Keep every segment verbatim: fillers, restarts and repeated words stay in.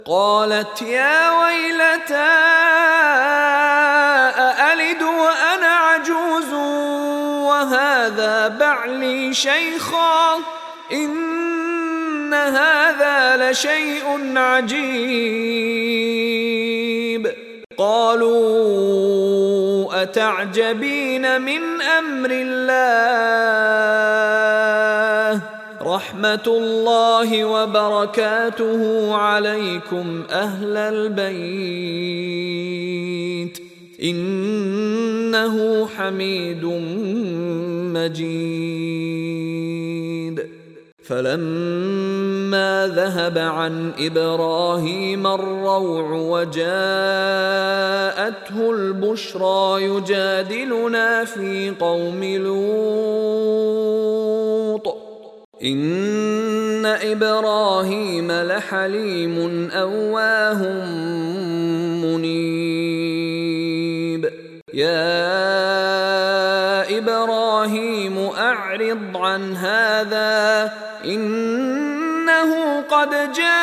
قالت يا ويلتى أألد وأنا عجوز وهذا بعلي شيخا إن هذا لشيء عجيب. قالوا أتعجبين من أمر الله رحمة الله وبركاته عليكم أهل البيت إنه حميد مجيد. فلما ذهب عن إبراهيم الروع وجاءته البشرى يجادلنا في قوم لوط إن إبراهيم لحليم أواه منيب. يا إبراهيم أعرض عن هذا إنه قد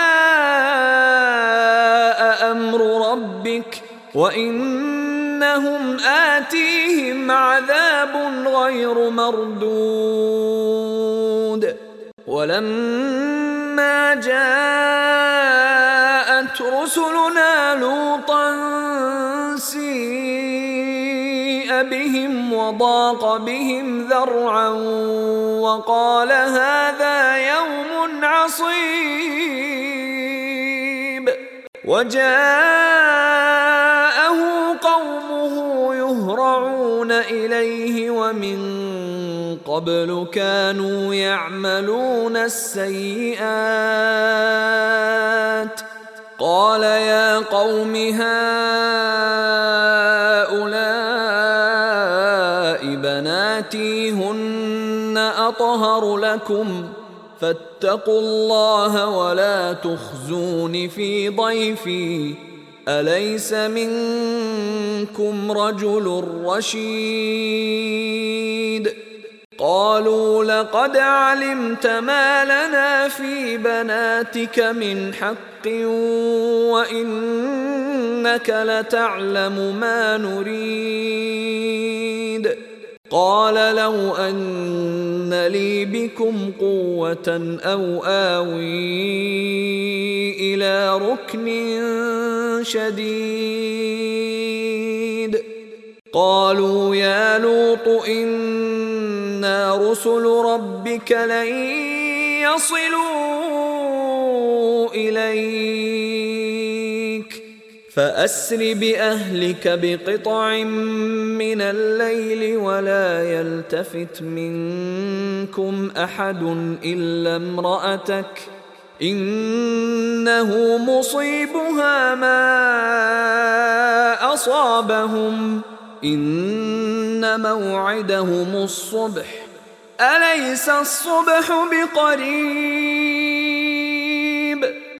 جاء أمر ربك وإنهم آتيهم عذاب غير مردود. ولما جاءت رسلنا لوطا سيء بهم وضاق بهم ذرعا وقال هذا يوم عصيب. وجاءه قومه يهرعون إليه ومن قبل كانوا يعملون السيئات. قال يا قوم هؤلاء بناتي هن أطهر لكم فاتقوا الله ولا تخزون في ضيفي أليس منكم رجل رشيد. قالوا لقد علمت ما لنا في بناتك من حق وإنك لتعلم ما نريد. قال لو أن لي بكم قوة أو آوي إلى ركن شديد. قالوا يا لوط إنا رسل ربك لن يصلوا إليك فأسر بأهلك بقطع من الليل ولا يلتفت منكم أحد إلا امرأتك إنه مصيبها ما أصابهم إن موعدهم الصبح أليس الصبح بقريب.